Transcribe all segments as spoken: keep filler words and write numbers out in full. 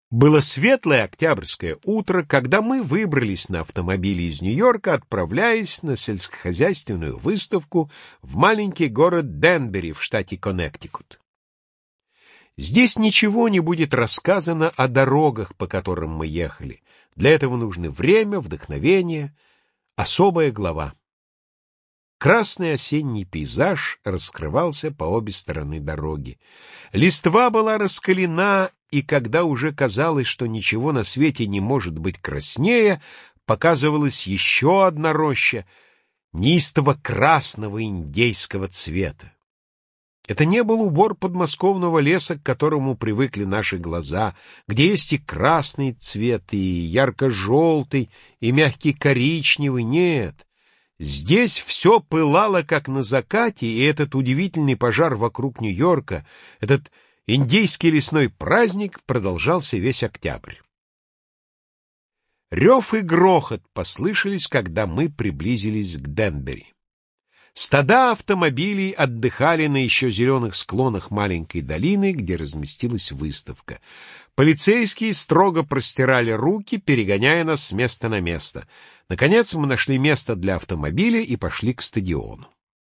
Было светлое октябрьское утро, когда мы выбрались на автомобиле из Нью-Йорка, отправляясь на сельскохозяйственную выставку в маленький город Денбери в штате Коннектикут. Здесь ничего не будет рассказано о дорогах, по которым мы ехали. Для этого нужно время, вдохновение, особая глава. Красный осенний пейзаж раскрывался по обе стороны дороги. Листва была раскалена, и когда уже казалось, что ничего на свете не может быть краснее, показывалась еще одна роща неистово красного индейского цвета. Это не был убор подмосковного леса, к которому привыкли наши глаза, где есть и красный цвет, и ярко-желтый, и мягкий коричневый. Нет. Здесь все пылало, как на закате, и этот удивительный пожар вокруг Нью-Йорка, этот индейский лесной праздник продолжался весь октябрь. Рев и грохот послышались, когда мы приблизились к Денбери. Стада автомобилей отдыхали на еще зеленых склонах маленькой долины, где разместилась выставка. Полицейские строго простирали руки, перегоняя нас с места на место. Наконец мы нашли место для автомобиля и пошли к стадиону.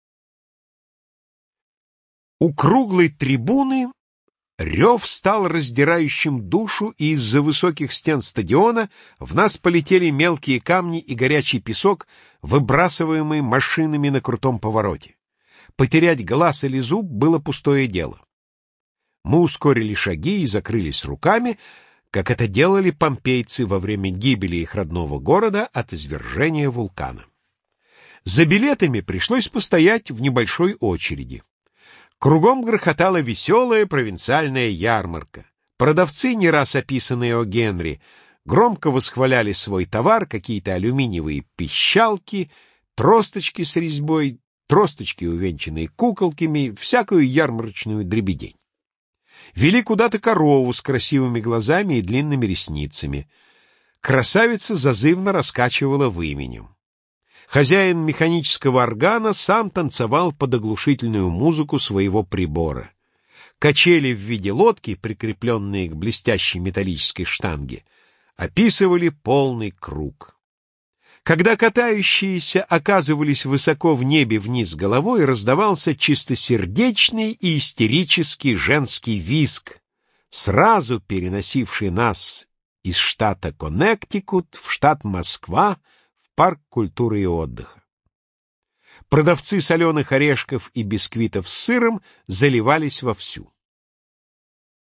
У круглой трибуны рев стал раздирающим душу, и из-за высоких стен стадиона в нас полетели мелкие камни и горячий песок, выбрасываемый машинами на крутом повороте. Потерять глаз или зуб было пустое дело. Мы ускорили шаги и закрылись руками, как это делали помпейцы во время гибели их родного города от извержения вулкана. За билетами пришлось постоять в небольшой очереди. Кругом грохотала веселая провинциальная ярмарка. Продавцы, не раз описанные О. Генри, громко восхваляли свой товар, какие-то алюминиевые пищалки, тросточки с резьбой, тросточки, увенчанные куколками, всякую ярмарочную дребедень. Вели куда-то корову с красивыми глазами и длинными ресницами. Красавица зазывно раскачивала выменем. Хозяин механического органа сам танцевал под оглушительную музыку своего прибора. Качели в виде лодки, прикрепленные к блестящей металлической штанге, описывали полный круг. Когда катающиеся оказывались высоко в небе вниз головой, раздавался чистосердечный и истерический женский визг, сразу переносивший нас из штата Коннектикут в штат Москва, парк культуры и отдыха. Продавцы соленых орешков и бисквитов с сыром заливались вовсю.